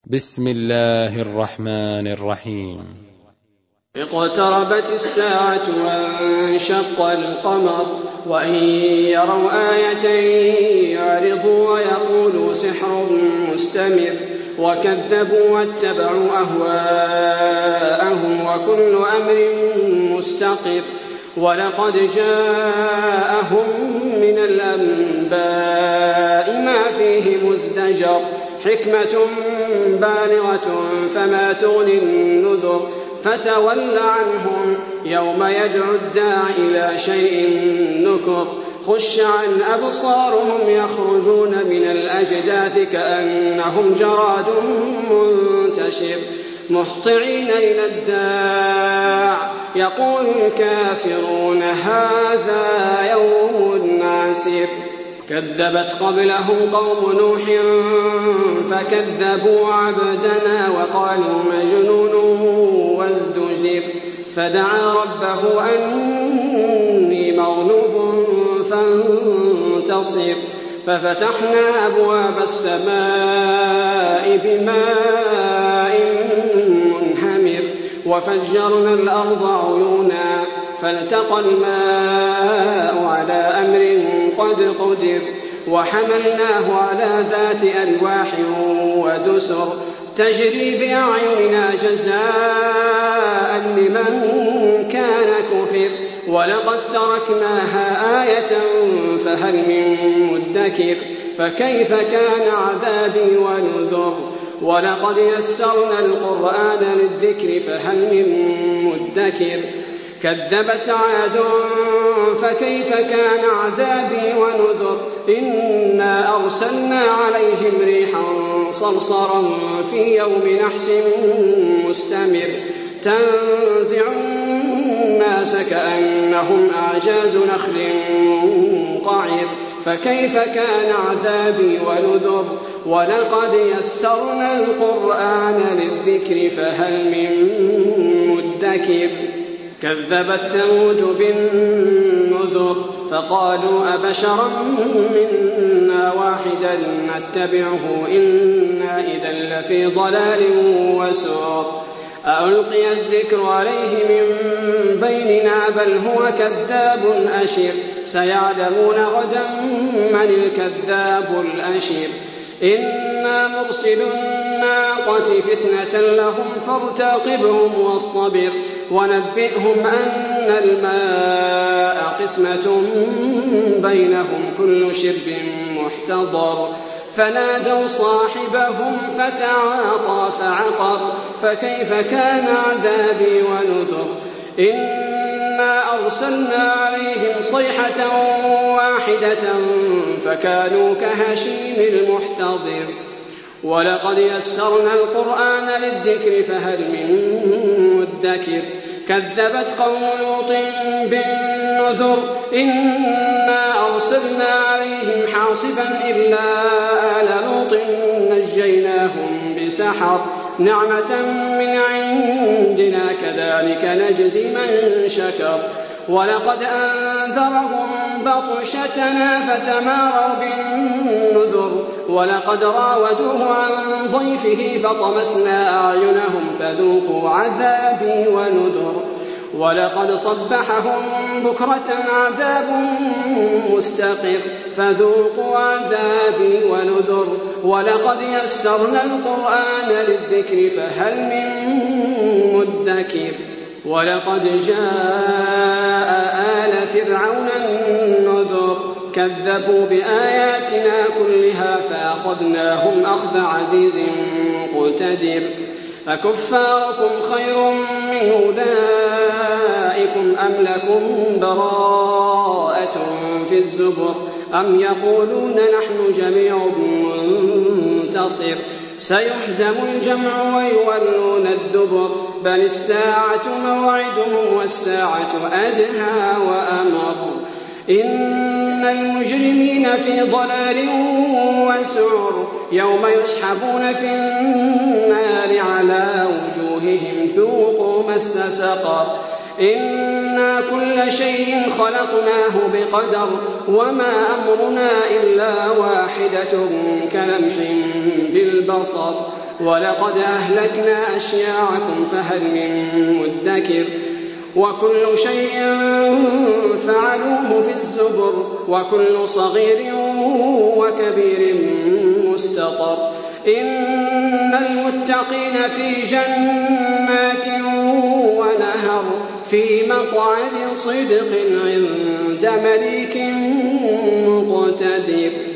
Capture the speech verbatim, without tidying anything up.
بسم الله الرحمن الرحيم. اقتربت الساعة وانشق القمر وإن يروا آية يعرضوا ويقولوا سحر مستمر وكذبوا واتبعوا أهواءهم وكل أمر مستقر ولقد جاءهم من الأنباء ما فيه مزدجر حكمة بالغة فما تغني النذر فتول عنهم يوم يدعو الداع إلى شيء نكر خش عن أبصارهم يخرجون من الأجداث كأنهم جراد منتشر مهطعين إلى الداع يقول الكافرون هذا يوم عسير كذبت قبلهم قوم نوح فكذبوا عبدنا وقالوا مجنون وازدجر فدعا ربه أني مغلوب فانتصر ففتحنا أبواب السماء بماء منهمر وفجرنا الأرض عيونا فالتقى الماء على أمر قد قدر وحملناه على ذات ألواح ودسر تجري بأعيننا جزاء لمن كان كفر ولقد تركناها آية فهل من مدكر فكيف كان عذابي ونذر ولقد يسرنا القرآن للذكر فهل من مدكر كذبت عاد فكيف كان عذابي ونذر إنا أرسلنا عليهم ريحا صرصرا في يوم نحس مستمر تنزع الناس كأنهم أعجاز نخل منقعر فكيف كان عذابي ونذر ولقد يسرنا القرآن للذكر فهل من مدكر كذبت ثمود بالنذر فقالوا أبشرا منا واحدا نتبعه إنا إذا لفي ضلال وسعر ألقي الذكر عليه من بيننا بل هو كذاب أشر سيعلمون غدا من الكذاب الأشر إنا مرسل الناقة فتنة لهم فارتقبهم واصطبر ونبئهم أن الماء قسمة بينهم كل شرب محتضر فنادوا صاحبهم فتعاطى فعقر فكيف كان عذابي ونذر إنا أرسلنا عليهم صيحة واحدة فكانوا كهشيم المحتضر ولقد يسرنا القرآن للذكر فهل من مدكر كذبت قوم لوط بالنذر إنا أرسلنا عليهم حاصبا إلا آل لوط نجيناهم بسحر نعمة من عندنا كذلك نجزي من شكر ولقد أنذرهم بطشتنا فتماروا بالنذر ولقد راودوه عن ضيفه فطمسنا أعينهم فذوقوا عذابي ونذر ولقد صبحهم بكرة عذاب مستقر فذوقوا عذابي ونذر ولقد يسرنا القرآن للذكر فهل من مدكر ولقد جاء آل فرعون النذر كذبوا بآياتنا كلها فأخذناهم أخذ عزيز مقتدر أكفاركم خير من أولئكم أم لكم براءة في الزبر أم يقولون نحن جميع منتصر سيهزم الجمع ويولون الدبر بل الساعة موعدهم والساعة أدهى وأمر إن المجرمين في ضلال وسعر يوم يسحبون في النار على وجوههم ذوقوا مس سقر إنا كل شيء خلقناه بقدر وما أمرنا إلا واحدة كلمح بالبصر ولقد أهلكنا أشياعكم فهل من مدكر وكل شيء فعلوه في الزبر وكل صغير وكبير مستقر إن المتقين في جنات ونهر في مقعد صدق عند مليك مقتدر.